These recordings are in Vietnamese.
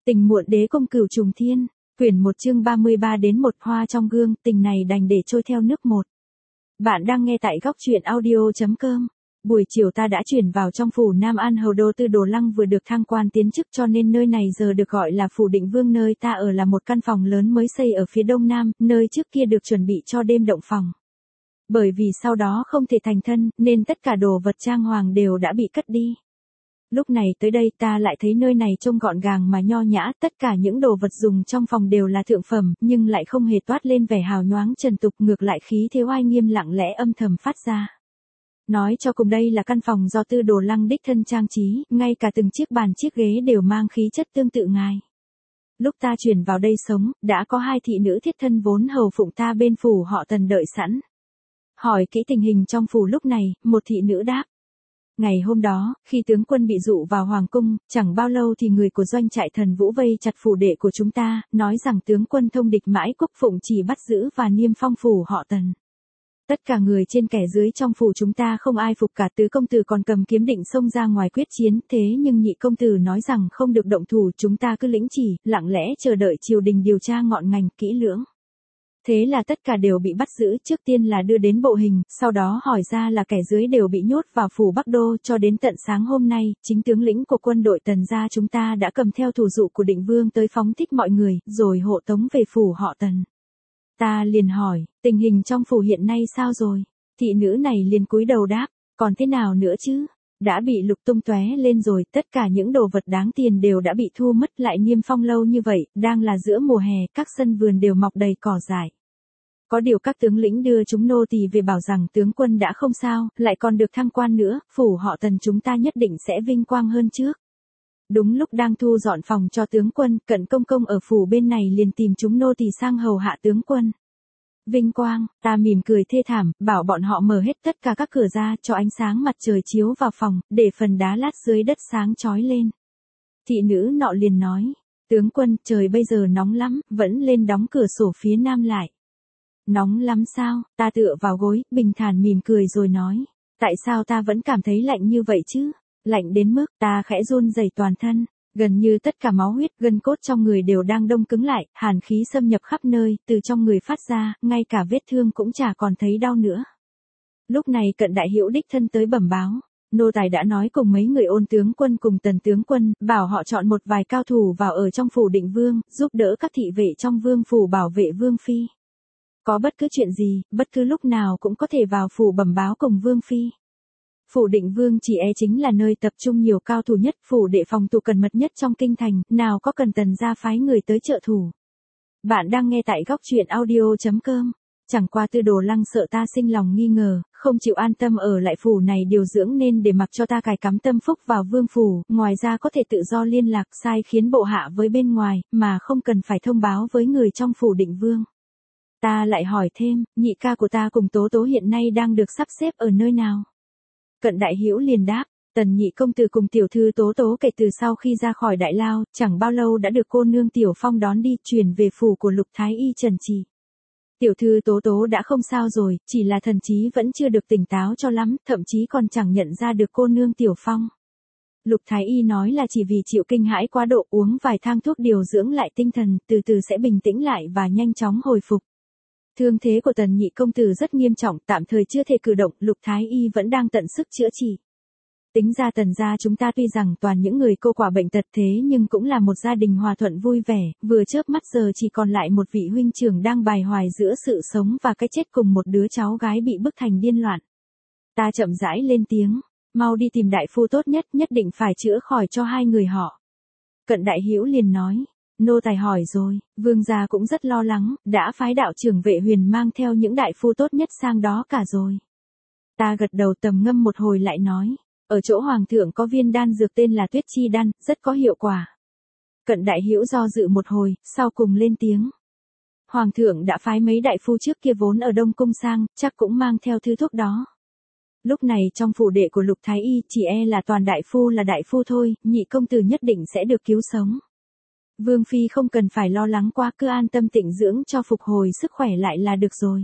Tình muộn đế công cửu trùng thiên, quyển 1 chương 33 đến 1 hoa trong gương, tình này đành để trôi theo nước một. Bạn đang nghe tại góc truyện audio.com. Buổi chiều ta đã chuyển vào trong phủ Nam An hầu đô Tư Đồ Lăng vừa được thăng quan tiến chức cho nên nơi này giờ được gọi là phủ Định Vương, nơi ta ở là một căn phòng lớn mới xây ở phía đông nam, nơi trước kia được chuẩn bị cho đêm động phòng. Bởi vì sau đó không thể thành thân, nên tất cả đồ vật trang hoàng đều đã bị cất đi. Lúc này tới đây ta lại thấy nơi này trông gọn gàng mà nho nhã, tất cả những đồ vật dùng trong phòng đều là thượng phẩm, nhưng lại không hề toát lên vẻ hào nhoáng trần tục, ngược lại khí thế oai nghiêm lặng lẽ âm thầm phát ra. Nói cho cùng đây là căn phòng do Tư Đồ Lăng đích thân trang trí, ngay cả từng chiếc bàn chiếc ghế đều mang khí chất tương tự ngài. Lúc ta chuyển vào đây sống, đã có 2 thị nữ thiết thân vốn hầu phụng ta bên phủ họ Tần đợi sẵn. Hỏi kỹ tình hình trong phủ lúc này, một thị nữ đáp. Ngày hôm đó, khi tướng quân bị dụ vào hoàng cung, chẳng bao lâu thì người của doanh trại Thần Vũ vây chặt phủ đệ của chúng ta, nói rằng tướng quân thông địch mãi quốc phụng chỉ bắt giữ và niêm phong phủ họ Tần. Tất cả người trên kẻ dưới trong phủ chúng ta không ai phục cả, tứ công tử còn cầm kiếm định xông ra ngoài quyết chiến, thế nhưng nhị công tử nói rằng không được động thủ, chúng ta cứ lĩnh chỉ, lặng lẽ chờ đợi triều đình điều tra ngọn ngành kỹ lưỡng. Thế là tất cả đều bị bắt giữ, trước tiên là đưa đến bộ hình, sau đó hỏi ra là kẻ dưới đều bị nhốt vào phủ Bắc Đô, cho đến tận sáng hôm nay, chính tướng lĩnh của quân đội Tần gia chúng ta đã cầm theo thủ dụ của Định Vương tới phóng thích mọi người, rồi hộ tống về phủ họ Tần. Ta liền hỏi, tình hình trong phủ hiện nay sao rồi? Thị nữ này liền cúi đầu đáp, còn thế nào nữa chứ? Đã bị lục tung tóe lên rồi, tất cả những đồ vật đáng tiền đều đã bị thu mất, lại niêm phong lâu như vậy, đang là giữa mùa hè, các sân vườn đều mọc đầy cỏ dại. Có điều các tướng lĩnh đưa chúng nô tỳ về bảo rằng tướng quân đã không sao, lại còn được thăng quan nữa, phủ họ Tần chúng ta nhất định sẽ vinh quang hơn trước. Đúng lúc đang thu dọn phòng cho tướng quân, Cận công công ở phủ bên này liền tìm chúng nô tỳ sang hầu hạ tướng quân. Vinh quang, ta mỉm cười thê thảm, bảo bọn họ mở hết tất cả các cửa ra, cho ánh sáng mặt trời chiếu vào phòng, để phần đá lát dưới đất sáng chói lên. Thị nữ nọ liền nói, tướng quân, trời bây giờ nóng lắm, vẫn lên đóng cửa sổ phía nam lại. Nóng lắm sao? Ta tựa vào gối, bình thản mỉm cười rồi nói, tại sao ta vẫn cảm thấy lạnh như vậy chứ? Lạnh đến mức ta khẽ run rẩy toàn thân, gần như tất cả máu huyết, gân cốt trong người đều đang đông cứng lại, hàn khí xâm nhập khắp nơi, từ trong người phát ra, ngay cả vết thương cũng chả còn thấy đau nữa. Lúc này Cận đại hữu đích thân tới bẩm báo, nô tài đã nói cùng mấy người Ôn tướng quân cùng Tần tướng quân, bảo họ chọn một vài cao thủ vào ở trong phủ Định Vương, giúp đỡ các thị vệ trong vương phủ bảo vệ vương phi. Có bất cứ chuyện gì, bất cứ lúc nào cũng có thể vào phủ bẩm báo cùng vương phi. Phủ Định Vương chỉ chính là nơi tập trung nhiều cao thủ nhất, phủ đệ phòng thủ cần mật nhất trong kinh thành, nào có cần Tần gia phái người tới trợ thủ. Bạn đang nghe tại góc truyện audio.com. Chẳng qua Tư Đồ Lăng sợ ta sinh lòng nghi ngờ, không chịu an tâm ở lại phủ này điều dưỡng nên để mặc cho ta cài cắm tâm phúc vào vương phủ, ngoài ra có thể tự do liên lạc sai khiến bộ hạ với bên ngoài, mà không cần phải thông báo với người trong phủ Định Vương. Ta lại hỏi thêm, nhị ca của ta cùng Tố Tố hiện nay đang được sắp xếp ở nơi nào? Cận đại hữu liền đáp, Tần nhị công tử cùng tiểu thư Tố Tố kể từ sau khi ra khỏi Đại Lao, chẳng bao lâu đã được cô nương Tiểu Phong đón đi, chuyển về phủ của Lục Thái Y Trần Trì. Tiểu thư Tố Tố đã không sao rồi, chỉ là thần trí vẫn chưa được tỉnh táo cho lắm, thậm chí còn chẳng nhận ra được cô nương Tiểu Phong. Lục Thái Y nói là chỉ vì chịu kinh hãi quá độ, uống vài thang thuốc điều dưỡng lại tinh thần, từ từ sẽ bình tĩnh lại và nhanh chóng hồi phục. Thương thế của Tần nhị công tử rất nghiêm trọng, tạm thời chưa thể cử động, Lục Thái Y vẫn đang tận sức chữa trị. Tính ra Tần gia chúng ta tuy rằng toàn những người cô quả bệnh tật thế nhưng cũng là một gia đình hòa thuận vui vẻ, vừa chớp mắt giờ chỉ còn lại một vị huynh trưởng đang bài hoài giữa sự sống và cái chết cùng một đứa cháu gái bị bức thành điên loạn. Ta chậm rãi lên tiếng, mau đi tìm đại phu tốt nhất, nhất định phải chữa khỏi cho 2 người họ. Cận đại hữu liền nói. Nô tài hỏi rồi, vương gia cũng rất lo lắng, đã phái đạo trưởng Vệ Huyền mang theo những đại phu tốt nhất sang đó cả rồi. Ta gật đầu tầm ngâm một hồi lại nói, ở chỗ hoàng thượng có viên đan dược tên là Tuyết Chi đan, rất có hiệu quả. Cận đại hữu do dự một hồi, sau cùng lên tiếng. Hoàng thượng đã phái mấy đại phu trước kia vốn ở Đông Cung sang, chắc cũng mang theo thứ thuốc đó. Lúc này trong phủ đệ của Lục Thái Y chỉ là toàn đại phu thôi, nhị công tử nhất định sẽ được cứu sống. Vương phi không cần phải lo lắng quá, cứ an tâm tịnh dưỡng cho phục hồi sức khỏe lại là được rồi.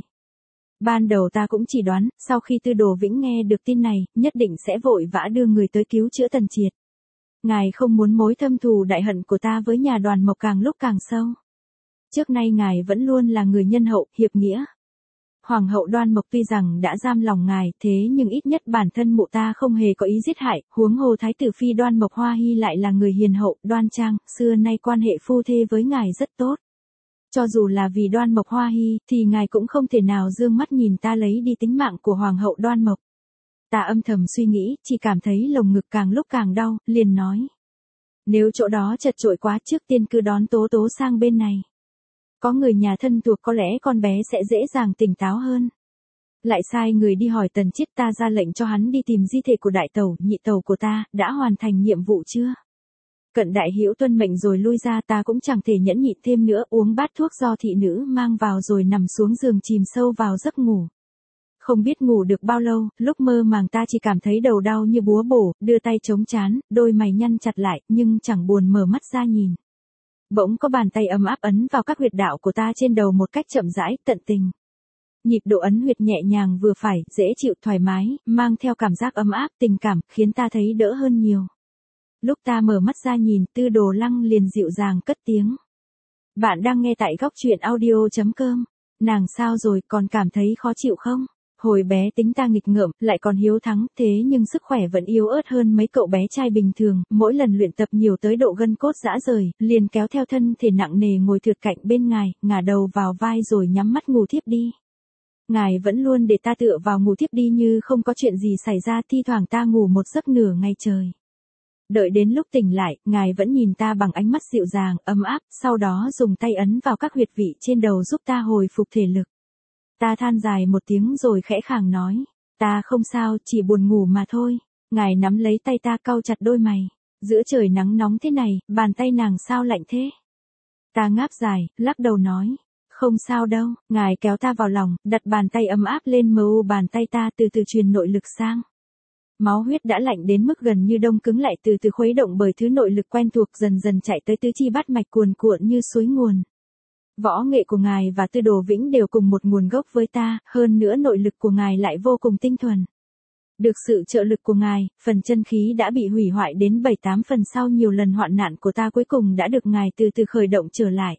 Ban đầu ta cũng chỉ đoán, sau khi Tư Đồ Vĩnh nghe được tin này, nhất định sẽ vội vã đưa người tới cứu chữa Tần Triệt. Ngài không muốn mối thâm thù đại hận của ta với nhà Đoàn Mộc càng lúc càng sâu. Trước nay ngài vẫn luôn là người nhân hậu, hiệp nghĩa. Hoàng hậu Đoan Mộc tuy rằng đã giam lòng ngài, thế nhưng ít nhất bản thân mụ ta không hề có ý giết hại, huống hồ thái tử phi Đoan Mộc Hoa Hy lại là người hiền hậu, đoan trang, xưa nay quan hệ phu thê với ngài rất tốt. Cho dù là vì Đoan Mộc Hoa Hy, thì ngài cũng không thể nào dương mắt nhìn ta lấy đi tính mạng của Hoàng hậu Đoan Mộc. Ta âm thầm suy nghĩ, chỉ cảm thấy lồng ngực càng lúc càng đau, liền nói. Nếu chỗ đó chật chội quá, trước tiên cứ đón Tố Tố sang bên này. Có người nhà thân thuộc có lẽ con bé sẽ dễ dàng tỉnh táo hơn. Lại sai người đi hỏi Tần Chiết, ta ra lệnh cho hắn đi tìm di thể của đại tẩu, nhị tẩu của ta, đã hoàn thành nhiệm vụ chưa? Cận Đại Hữu tuân mệnh rồi lui ra, ta cũng chẳng thể nhẫn nhịn thêm nữa, uống bát thuốc do thị nữ mang vào rồi nằm xuống giường chìm sâu vào giấc ngủ. Không biết ngủ được bao lâu, lúc mơ màng ta chỉ cảm thấy đầu đau như búa bổ, đưa tay chống trán, đôi mày nhăn chặt lại, nhưng chẳng buồn mở mắt ra nhìn. Bỗng có bàn tay ấm áp ấn vào các huyệt đạo của ta trên đầu một cách chậm rãi, tận tình. Nhịp độ ấn huyệt nhẹ nhàng vừa phải, dễ chịu thoải mái, mang theo cảm giác ấm áp, tình cảm, khiến ta thấy đỡ hơn nhiều. Lúc ta mở mắt ra nhìn, Tư Đồ Lăng liền dịu dàng cất tiếng. Bạn đang nghe tại góc truyện audio.com. Nàng sao rồi, còn cảm thấy khó chịu không? Hồi bé tính ta nghịch ngợm, lại còn hiếu thắng, thế nhưng sức khỏe vẫn yếu ớt hơn mấy cậu bé trai bình thường, mỗi lần luyện tập nhiều tới độ gân cốt rã rời, liền kéo theo thân thể nặng nề ngồi thượt cạnh bên ngài, ngả đầu vào vai rồi nhắm mắt ngủ thiếp đi. Ngài vẫn luôn để ta tựa vào ngủ thiếp đi như không có chuyện gì xảy ra, thi thoảng ta ngủ một giấc nửa ngày trời. Đợi đến lúc tỉnh lại, ngài vẫn nhìn ta bằng ánh mắt dịu dàng, ấm áp, sau đó dùng tay ấn vào các huyệt vị trên đầu giúp ta hồi phục thể lực. Ta than dài một tiếng rồi khẽ khàng nói, ta không sao, chỉ buồn ngủ mà thôi. Ngài nắm lấy tay ta cau chặt đôi mày, giữa trời nắng nóng thế này, bàn tay nàng sao lạnh thế? Ta ngáp dài, lắc đầu nói, không sao đâu. Ngài kéo ta vào lòng, đặt bàn tay ấm áp lên mu bàn tay ta, từ từ truyền nội lực sang. Máu huyết đã lạnh đến mức gần như đông cứng lại, từ từ khuấy động bởi thứ nội lực quen thuộc, dần dần chạy tới tứ chi bát mạch cuồn cuộn như suối nguồn. Võ nghệ của ngài và Tư Đồ Vĩnh đều cùng một nguồn gốc với ta, hơn nữa nội lực của ngài lại vô cùng tinh thuần. Được sự trợ lực của ngài, phần chân khí đã bị hủy hoại đến 7-8 phần sau nhiều lần hoạn nạn của ta cuối cùng đã được ngài từ từ khởi động trở lại.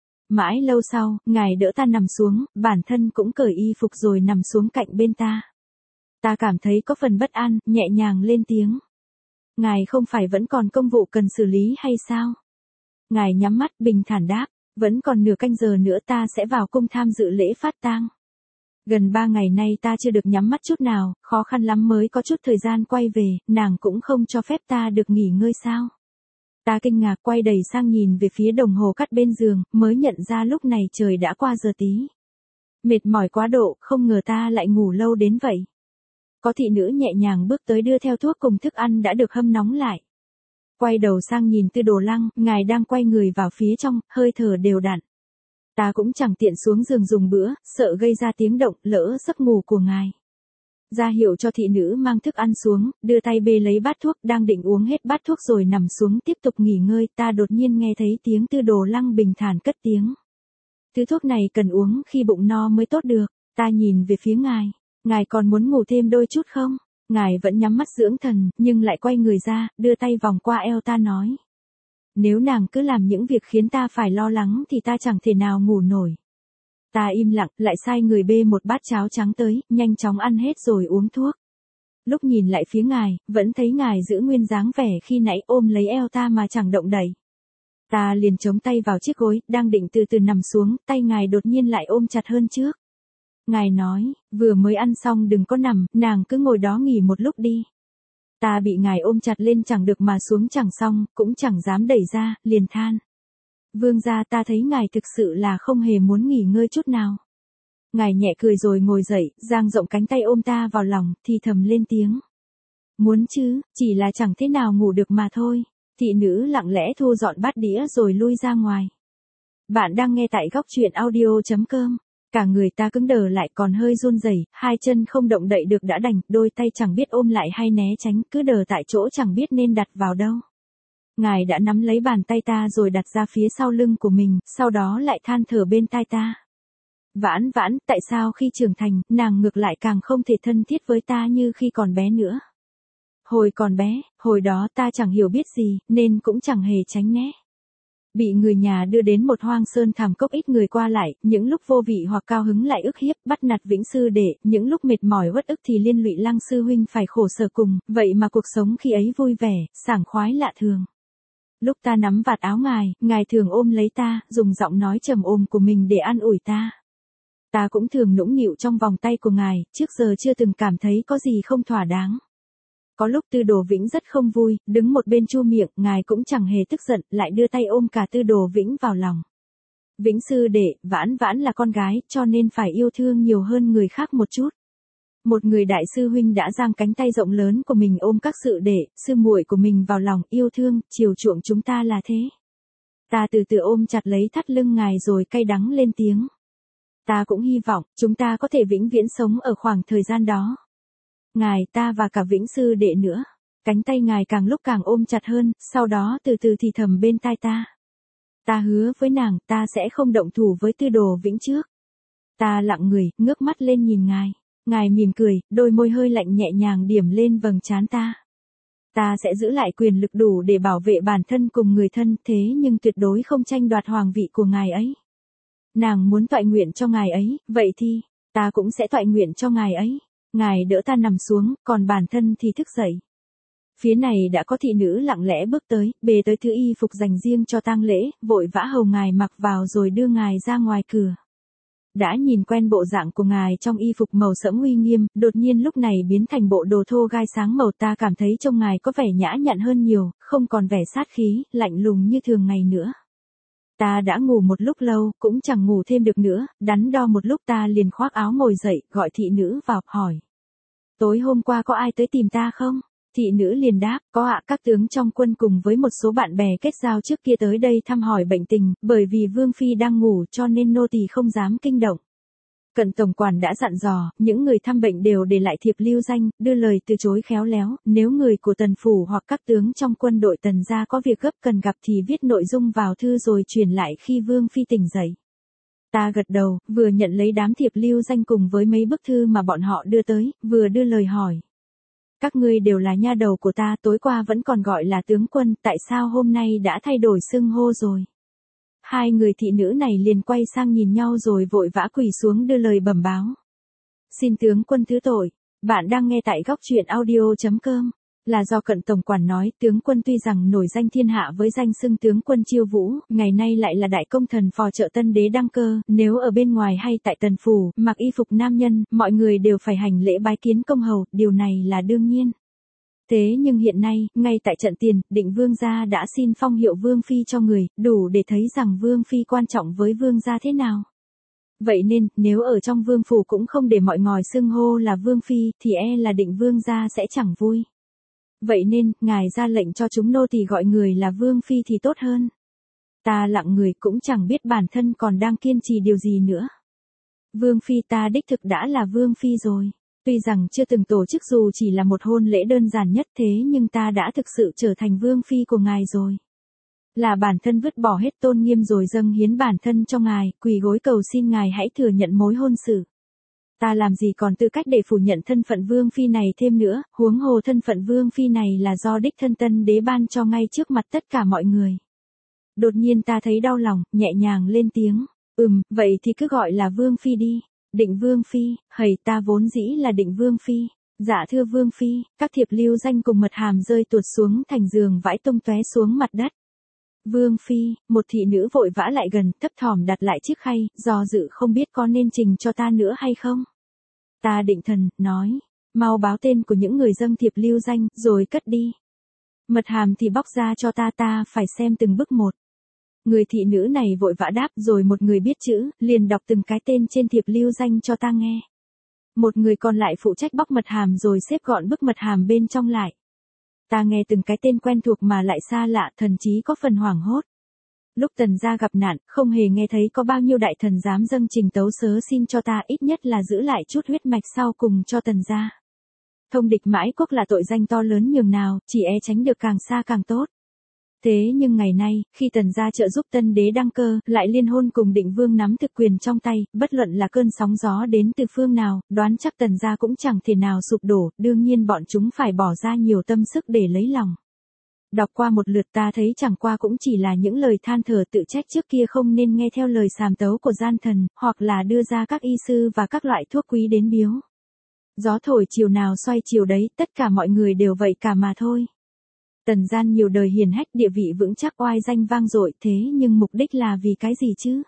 Mãi lâu sau, ngài đỡ ta nằm xuống, bản thân cũng cởi y phục rồi nằm xuống cạnh bên ta. Ta cảm thấy có phần bất an, nhẹ nhàng lên tiếng. Ngài không phải vẫn còn công vụ cần xử lý hay sao? Ngài nhắm mắt bình thản đáp, vẫn còn nửa canh giờ nữa ta sẽ vào cung tham dự lễ phát tang. Gần 3 ngày nay ta chưa được nhắm mắt chút nào, khó khăn lắm mới có chút thời gian quay về, nàng cũng không cho phép ta được nghỉ ngơi sao? Ta kinh ngạc quay đầy sang nhìn về phía đồng hồ cắt bên giường, mới nhận ra lúc này trời đã qua giờ tí. Mệt mỏi quá độ, không ngờ ta lại ngủ lâu đến vậy. Có thị nữ nhẹ nhàng bước tới đưa theo thuốc cùng thức ăn đã được hâm nóng lại. Quay đầu sang nhìn Tư Đồ Lăng, ngài đang quay người vào phía trong, hơi thở đều đặn. Ta cũng chẳng tiện xuống giường dùng bữa, sợ gây ra tiếng động, lỡ giấc ngủ của ngài. Ra hiệu cho thị nữ mang thức ăn xuống, đưa tay bê lấy bát thuốc, đang định uống hết bát thuốc rồi nằm xuống tiếp tục nghỉ ngơi, ta đột nhiên nghe thấy tiếng Tư Đồ Lăng bình thản cất tiếng. Thứ thuốc này cần uống khi bụng no mới tốt được. Ta nhìn về phía ngài còn muốn ngủ thêm đôi chút không? Ngài vẫn nhắm mắt dưỡng thần, nhưng lại quay người ra, đưa tay vòng qua eo ta nói. Nếu nàng cứ làm những việc khiến ta phải lo lắng thì ta chẳng thể nào ngủ nổi. Ta im lặng, lại sai người bê một bát cháo trắng tới, nhanh chóng ăn hết rồi uống thuốc. Lúc nhìn lại phía ngài, vẫn thấy ngài giữ nguyên dáng vẻ khi nãy ôm lấy eo ta mà chẳng động đậy. Ta liền chống tay vào chiếc gối, đang định từ từ nằm xuống, tay ngài đột nhiên lại ôm chặt hơn trước. Ngài nói, vừa mới ăn xong đừng có nằm, nàng cứ ngồi đó nghỉ một lúc đi. Ta bị ngài ôm chặt lên chẳng được mà xuống chẳng xong, cũng chẳng dám đẩy ra, liền than. Vương gia, ta thấy ngài thực sự là không hề muốn nghỉ ngơi chút nào. Ngài nhẹ cười rồi ngồi dậy, dang rộng cánh tay ôm ta vào lòng, thì thầm lên tiếng. Muốn chứ, chỉ là chẳng thế nào ngủ được mà thôi. Thị nữ lặng lẽ thu dọn bát đĩa rồi lui ra ngoài. Bạn đang nghe tại góc truyện audio.com. Cả người ta cứng đờ lại, còn hơi run rẩy, hai chân không động đậy được đã đành, đôi tay chẳng biết ôm lại hay né tránh, cứ đờ tại chỗ chẳng biết nên đặt vào đâu. Ngài đã nắm lấy bàn tay ta rồi đặt ra phía sau lưng của mình, sau đó lại than thở bên tai ta. Vãn vãn, tại sao khi trưởng thành, nàng ngược lại càng không thể thân thiết với ta như khi còn bé nữa? Hồi còn bé, hồi đó ta chẳng hiểu biết gì, nên cũng chẳng hề tránh né. Bị người nhà đưa đến một hoang sơn thảm cốc ít người qua lại, những lúc vô vị hoặc cao hứng lại ức hiếp, bắt nạt Vĩnh sư đệ, những lúc mệt mỏi uất ức thì liên lụy Lăng sư huynh phải khổ sở cùng, vậy mà cuộc sống khi ấy vui vẻ, sảng khoái lạ thường. Lúc ta nắm vạt áo ngài thường ôm lấy ta, dùng giọng nói trầm ôm của mình để an ủi ta. Ta cũng thường nũng nịu trong vòng tay của ngài, trước giờ chưa từng cảm thấy có gì không thỏa đáng. Có lúc Tư Đồ Vĩnh rất không vui, đứng một bên chu miệng, ngài cũng chẳng hề tức giận, lại đưa tay ôm cả Tư Đồ Vĩnh vào lòng. Vĩnh sư đệ, Vãn Vãn là con gái, cho nên phải yêu thương nhiều hơn người khác một chút. Một người đại sư huynh đã giang cánh tay rộng lớn của mình ôm các sự đệ, sư muội của mình vào lòng, yêu thương, chiều chuộng chúng ta là thế. Ta từ từ ôm chặt lấy thắt lưng ngài rồi cay đắng lên tiếng. Ta cũng hy vọng, chúng ta có thể vĩnh viễn sống ở khoảng thời gian đó. Ngài, ta và cả Vĩnh sư đệ nữa. Cánh tay ngài càng lúc càng ôm chặt hơn, sau đó từ từ thì thầm bên tai ta. Ta hứa với nàng, ta sẽ không động thủ với Tư Đồ Vĩnh trước. Ta lặng người, ngước mắt lên nhìn ngài. Ngài mỉm cười, đôi môi hơi lạnh nhẹ nhàng điểm lên vầng trán ta. Ta sẽ giữ lại quyền lực đủ để bảo vệ bản thân cùng người thân, thế nhưng tuyệt đối không tranh đoạt hoàng vị của ngài ấy. Nàng muốn toại nguyện cho ngài ấy, vậy thì, ta cũng sẽ toại nguyện cho ngài ấy. Ngài đỡ ta nằm xuống, còn bản thân thì thức dậy. Phía này đã có thị nữ lặng lẽ bước tới, bê tới thứ y phục dành riêng cho tang lễ, vội vã hầu ngài mặc vào rồi đưa ngài ra ngoài cửa. Đã nhìn quen bộ dạng của ngài trong y phục màu sẫm uy nghiêm, đột nhiên lúc này biến thành bộ đồ thô gai sáng màu, ta cảm thấy trông ngài có vẻ nhã nhặn hơn nhiều, không còn vẻ sát khí, lạnh lùng như thường ngày nữa. Ta đã ngủ một lúc lâu, cũng chẳng ngủ thêm được nữa, đắn đo một lúc ta liền khoác áo ngồi dậy, gọi thị nữ vào, hỏi. Tối hôm qua có ai tới tìm ta không? Thị nữ liền đáp, có ạ, các tướng trong quân cùng với một số bạn bè kết giao trước kia tới đây thăm hỏi bệnh tình, bởi vì Vương Phi đang ngủ cho nên nô tỳ không dám kinh động. Cận tổng quản đã dặn dò, những người thăm bệnh đều để lại thiệp lưu danh, đưa lời từ chối khéo léo, nếu người của Tần phủ hoặc các tướng trong quân đội Tần gia có việc gấp cần gặp thì viết nội dung vào thư rồi truyền lại khi Vương Phi tỉnh dậy. Ta gật đầu, vừa nhận lấy đám thiệp lưu danh cùng với mấy bức thư mà bọn họ đưa tới, vừa đưa lời hỏi. Các ngươi đều là nha đầu của ta, tối qua vẫn còn gọi là tướng quân, tại sao hôm nay đã thay đổi xưng hô rồi? Hai người thị nữ này liền quay sang nhìn nhau rồi vội vã quỳ xuống đưa lời bẩm báo. Xin tướng quân thứ tội, bạn đang nghe tại góc truyện audio.com. Là do Cận tổng quản nói, tướng quân tuy rằng nổi danh thiên hạ với danh xưng tướng quân Chiêu Vũ, ngày nay lại là đại công thần phò trợ tân đế đăng cơ, nếu ở bên ngoài hay tại Tần phủ, mặc y phục nam nhân, mọi người đều phải hành lễ bái kiến công hầu, điều này là đương nhiên. Thế nhưng hiện nay, ngay tại trận tiền, Định Vương gia đã xin phong hiệu Vương Phi cho người, đủ để thấy rằng Vương Phi quan trọng với Vương gia thế nào. Vậy nên, nếu ở trong Vương phủ cũng không để mọi ngòi xưng hô là Vương Phi, thì là Định Vương gia sẽ chẳng vui. Vậy nên, ngài ra lệnh cho chúng nô tỳ gọi người là Vương Phi thì tốt hơn. Ta lặng người cũng chẳng biết bản thân còn đang kiên trì điều gì nữa. Vương Phi ta đích thực đã là Vương Phi rồi. Tuy rằng chưa từng tổ chức dù chỉ là một hôn lễ đơn giản nhất thế nhưng ta đã thực sự trở thành Vương Phi của ngài rồi. Là bản thân vứt bỏ hết tôn nghiêm rồi dâng hiến bản thân cho ngài, quỳ gối cầu xin ngài hãy thừa nhận mối hôn sự. Ta làm gì còn tư cách để phủ nhận thân phận Vương Phi này thêm nữa, huống hồ thân phận Vương Phi này là do đích thân tân đế ban cho ngay trước mặt tất cả mọi người. Đột nhiên ta thấy đau lòng, nhẹ nhàng lên tiếng, vậy thì cứ gọi là Vương Phi đi. Định Vương Phi, hầy ta vốn dĩ là Định Vương Phi. Dạ thưa Vương Phi, các thiệp lưu danh cùng mật hàm rơi tuột xuống thành giường vãi tung tóe xuống mặt đất. Vương Phi, một thị nữ vội vã lại gần, thấp thỏm đặt lại chiếc khay, do dự không biết có nên trình cho ta nữa hay không. Ta định thần, nói, mau báo tên của những người dâng thiệp lưu danh, rồi cất đi. Mật hàm thì bóc ra cho ta phải xem từng bức một. Người thị nữ này vội vã đáp rồi một người biết chữ, liền đọc từng cái tên trên thiệp lưu danh cho ta nghe. Một người còn lại phụ trách bóc mật hàm rồi xếp gọn bức mật hàm bên trong lại. Ta nghe từng cái tên quen thuộc mà lại xa lạ, thần chí có phần hoảng hốt. Lúc Tần gia gặp nạn, không hề nghe thấy có bao nhiêu đại thần dám dâng trình tấu sớ xin cho ta, ít nhất là giữ lại chút huyết mạch sau cùng cho Tần gia. Thông địch mãi quốc là tội danh to lớn nhường nào, chỉ tránh được càng xa càng tốt. Thế nhưng ngày nay, khi Tần gia trợ giúp tân đế đăng cơ, lại liên hôn cùng Định Vương nắm thực quyền trong tay, bất luận là cơn sóng gió đến từ phương nào, đoán chắc Tần gia cũng chẳng thể nào sụp đổ, đương nhiên bọn chúng phải bỏ ra nhiều tâm sức để lấy lòng. Đọc qua một lượt ta thấy chẳng qua cũng chỉ là những lời than thở tự trách trước kia không nên nghe theo lời sàm tấu của gian thần, hoặc là đưa ra các y sư và các loại thuốc quý đến biếu. Gió thổi chiều nào xoay chiều đấy, tất cả mọi người đều vậy cả mà thôi. Tần gian nhiều đời hiền hách, địa vị vững chắc, oai danh vang dội, thế nhưng mục đích là vì cái gì chứ?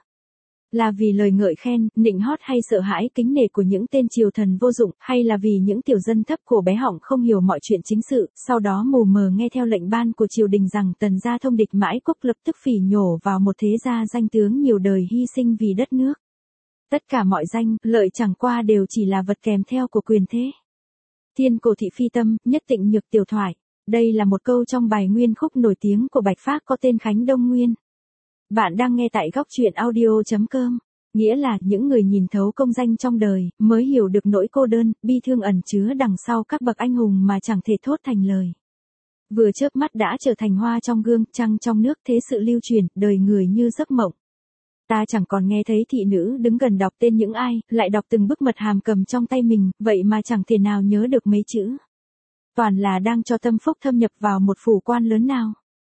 Là vì lời ngợi khen, nịnh hót hay sợ hãi kính nể của những tên triều thần vô dụng, hay là vì những tiểu dân thấp cổ bé họng không hiểu mọi chuyện chính sự, sau đó mù mờ nghe theo lệnh ban của triều đình rằng Tần gia thông địch mãi quốc, lập tức phỉ nhổ vào một thế gia danh tướng nhiều đời hy sinh vì đất nước. Tất cả mọi danh, lợi chẳng qua đều chỉ là vật kèm theo của quyền thế. Thiên cổ thị phi tâm, nhất tịnh nhược tiểu thoại. Đây là một câu trong bài nguyên khúc nổi tiếng của Bạch Phác có tên Khánh Đông Nguyên. Bạn đang nghe tại góc truyện audio.com. Nghĩa là những người nhìn thấu công danh trong đời, mới hiểu được nỗi cô đơn, bi thương ẩn chứa đằng sau các bậc anh hùng mà chẳng thể thốt thành lời. Vừa chớp mắt đã trở thành hoa trong gương, trăng trong nước, thế sự lưu truyền, đời người như giấc mộng. Ta chẳng còn nghe thấy thị nữ đứng gần đọc tên những ai, lại đọc từng bức mật hàm cầm trong tay mình, vậy mà chẳng thể nào nhớ được mấy chữ. Toàn là đang cho tâm phúc thâm nhập vào một phủ quan lớn nào.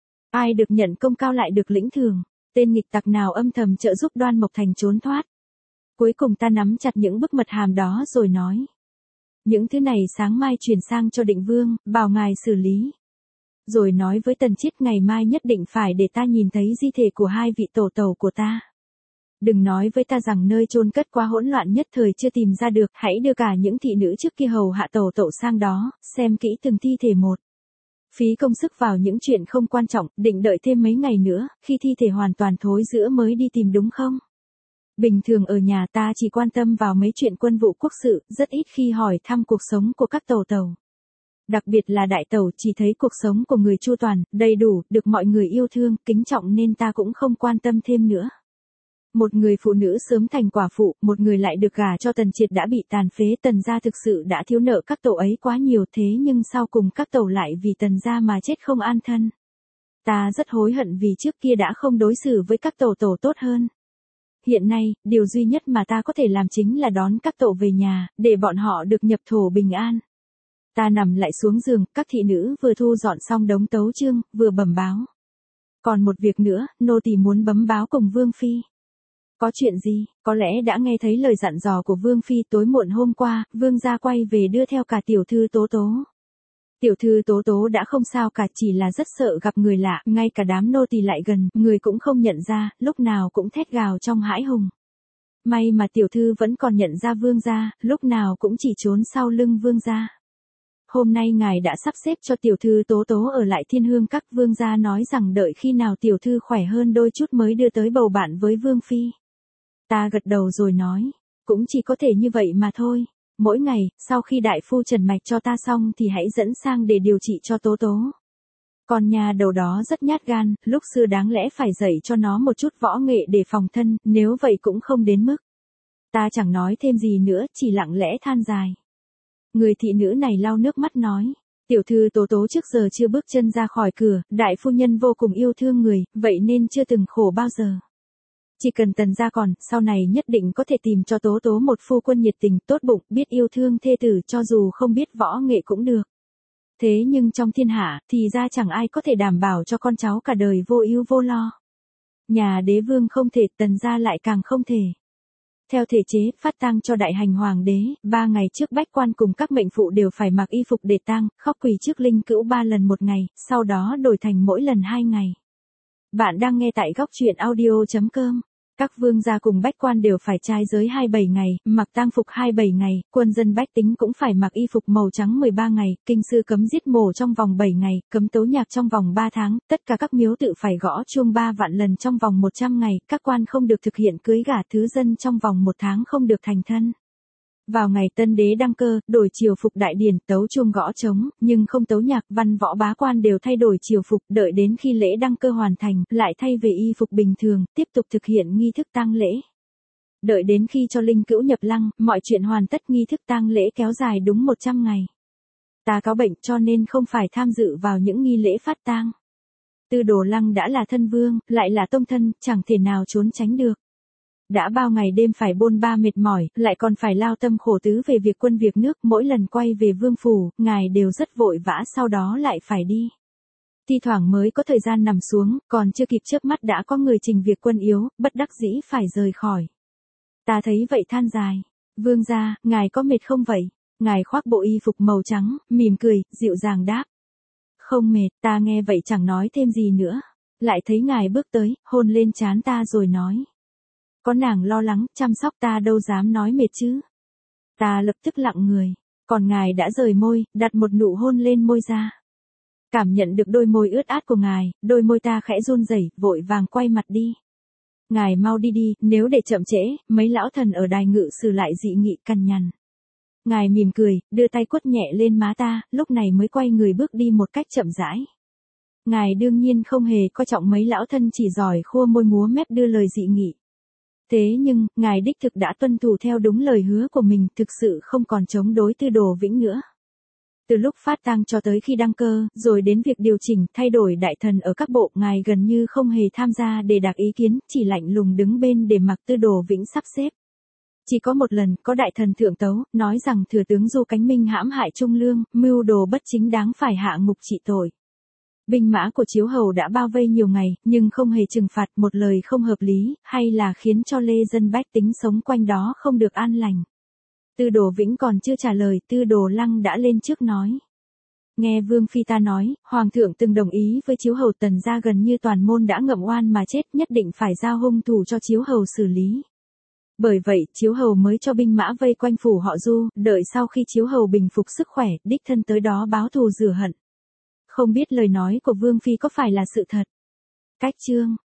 Ai được nhận công cao lại được lĩnh thưởng, tên nghịch tặc nào âm thầm trợ giúp Đoan Mộc Thành trốn thoát. Cuối cùng ta nắm chặt những bức mật hàm đó rồi nói. Những thứ này sáng mai chuyển sang cho Định Vương, bảo ngài xử lý. Rồi nói với Tần Chiết ngày mai nhất định phải để ta nhìn thấy di thể của hai vị tổ tẩu của ta. Đừng nói với ta rằng nơi chôn cất quá hỗn loạn nhất thời chưa tìm ra được, hãy đưa cả những thị nữ trước kia hầu hạ tổ tẩu sang đó, xem kỹ từng thi thể một. Phí công sức vào những chuyện không quan trọng, định đợi thêm mấy ngày nữa, khi thi thể hoàn toàn thối rữa mới đi tìm đúng không? Bình thường ở nhà ta chỉ quan tâm vào mấy chuyện quân vụ quốc sự, rất ít khi hỏi thăm cuộc sống của các tổ tẩu. Đặc biệt là đại tẩu, chỉ thấy cuộc sống của người chu toàn, đầy đủ, được mọi người yêu thương, kính trọng nên ta cũng không quan tâm thêm nữa. Một người phụ nữ sớm thành quả phụ, một người lại được gả cho Tần Triệt đã bị tàn phế. Tần gia thực sự đã thiếu nợ các tổ ấy quá nhiều, thế nhưng sau cùng các tổ lại vì Tần gia mà chết không an thân. Ta rất hối hận vì trước kia đã không đối xử với các tổ tốt hơn. Hiện nay, điều duy nhất mà ta có thể làm chính là đón các tổ về nhà, để bọn họ được nhập thổ bình an. Ta nằm lại xuống giường, các thị nữ vừa thu dọn xong đống tấu chương, vừa bẩm báo. Còn một việc nữa, nô tỳ muốn bấm báo cùng Vương Phi. Có chuyện gì? Có lẽ đã nghe thấy lời dặn dò của Vương Phi tối muộn hôm qua, Vương gia quay về đưa theo cả tiểu thư Tố Tố. Tiểu thư Tố Tố đã không sao cả, chỉ là rất sợ gặp người lạ, ngay cả đám nô tỳ lại gần, người cũng không nhận ra, lúc nào cũng thét gào trong hãi hùng. May mà tiểu thư vẫn còn nhận ra Vương gia, lúc nào cũng chỉ trốn sau lưng Vương gia. Hôm nay ngài đã sắp xếp cho tiểu thư Tố Tố ở lại Thiên Hương Các. Vương gia nói rằng đợi khi nào tiểu thư khỏe hơn đôi chút mới đưa tới bầu bạn với Vương Phi. Ta gật đầu rồi nói, cũng chỉ có thể như vậy mà thôi. Mỗi ngày, sau khi đại phu trần mạch cho ta xong thì hãy dẫn sang để điều trị cho Tố Tố. Con nhà đầu đó rất nhát gan, lúc xưa đáng lẽ phải dạy cho nó một chút võ nghệ để phòng thân, nếu vậy cũng không đến mức. Ta chẳng nói thêm gì nữa, chỉ lặng lẽ than dài. Người thị nữ này lau nước mắt nói, tiểu thư Tố Tố trước giờ chưa bước chân ra khỏi cửa, đại phu nhân vô cùng yêu thương người, vậy nên chưa từng khổ bao giờ. Chỉ cần Tần gia còn, sau này nhất định có thể tìm cho Tố Tố một phu quân nhiệt tình, tốt bụng, biết yêu thương thê tử cho dù không biết võ nghệ cũng được. Thế nhưng trong thiên hạ, thì ra chẳng ai có thể đảm bảo cho con cháu cả đời vô ưu vô lo. Nhà đế vương không thể, Tần gia lại càng không thể. Theo thể chế, phát tang cho đại hành hoàng đế, 3 ngày trước bách quan cùng các mệnh phụ đều phải mặc y phục để tang, khóc quỳ trước linh cữu 3 lần một ngày, sau đó đổi thành mỗi lần 2 ngày. Bạn đang nghe tại góc truyện audio.com. Các vương gia cùng bách quan đều phải trai giới 27 ngày, mặc tang phục 27 ngày, quân dân bách tính cũng phải mặc y phục màu trắng 13 ngày, kinh sư cấm giết mổ trong vòng 7 ngày, cấm tấu nhạc trong vòng 3 tháng, tất cả các miếu tự phải gõ chuông 3 vạn lần trong vòng 100 ngày, các quan không được thực hiện cưới gả thứ dân trong vòng 1 tháng không được thành thân. Vào ngày tân đế đăng cơ, đổi triều phục đại điển, tấu chuông gõ trống, nhưng không tấu nhạc, văn võ bá quan đều thay đổi triều phục, đợi đến khi lễ đăng cơ hoàn thành, lại thay về y phục bình thường, tiếp tục thực hiện nghi thức tang lễ. Đợi đến khi cho linh cữu nhập lăng, mọi chuyện hoàn tất, nghi thức tang lễ kéo dài đúng 100 ngày. Ta có bệnh cho nên không phải tham dự vào những nghi lễ phát tang. Tư Đồ Lăng đã là thân vương, lại là tông thân, chẳng thể nào trốn tránh được. Đã bao ngày đêm phải bôn ba mệt mỏi, lại còn phải lao tâm khổ tứ về việc quân việc nước, mỗi lần quay về vương phủ, ngài đều rất vội vã, sau đó lại phải đi. Thi thoảng mới có thời gian nằm xuống, còn chưa kịp chớp mắt đã có người trình việc quân yếu, bất đắc dĩ phải rời khỏi. Ta thấy vậy than dài. Vương gia, ngài có mệt không vậy? Ngài khoác bộ y phục màu trắng, mỉm cười, dịu dàng đáp. Không mệt, ta nghe vậy chẳng nói thêm gì nữa. Lại thấy ngài bước tới, hôn lên trán ta rồi nói. Có nàng lo lắng, chăm sóc ta đâu dám nói mệt chứ. Ta lập tức lặng người, còn ngài đã rời môi, đặt một nụ hôn lên môi ra. Cảm nhận được đôi môi ướt át của ngài, đôi môi ta khẽ run rẩy, vội vàng quay mặt đi. Ngài mau đi đi, nếu để chậm trễ, mấy lão thần ở đài ngự sử lại dị nghị cằn nhằn. Ngài mỉm cười, đưa tay quất nhẹ lên má ta, lúc này mới quay người bước đi một cách chậm rãi. Ngài đương nhiên không hề coi trọng mấy lão thân chỉ giỏi khua môi múa mép đưa lời dị nghị. Thế nhưng, ngài đích thực đã tuân thủ theo đúng lời hứa của mình, thực sự không còn chống đối Tư Đồ Vĩnh nữa. Từ lúc phát tang cho tới khi đăng cơ, rồi đến việc điều chỉnh, thay đổi đại thần ở các bộ, ngài gần như không hề tham gia đề đạt ý kiến, chỉ lạnh lùng đứng bên để mặc Tư Đồ Vĩnh sắp xếp. Chỉ có một lần, có đại thần thượng tấu, nói rằng thừa tướng Du Cánh Minh hãm hại Trung Lương, mưu đồ bất chính đáng phải hạ ngục trị tội. Binh mã của Chiếu Hầu đã bao vây nhiều ngày, nhưng không hề trừng phạt, một lời không hợp lý, hay là khiến cho lê dân bách tính sống quanh đó không được an lành. Tư Đồ Vĩnh còn chưa trả lời, Tư Đồ Lăng đã lên trước nói. Nghe Vương Phi ta nói, Hoàng thượng từng đồng ý với Chiếu Hầu, Tần gia gần như toàn môn đã ngậm oan mà chết, nhất định phải giao hung thủ cho Chiếu Hầu xử lý. Bởi vậy, Chiếu Hầu mới cho binh mã vây quanh phủ họ Du, đợi sau khi Chiếu Hầu bình phục sức khỏe, đích thân tới đó báo thù rửa hận. Không biết lời nói của Vương Phi có phải là sự thật. Cách chương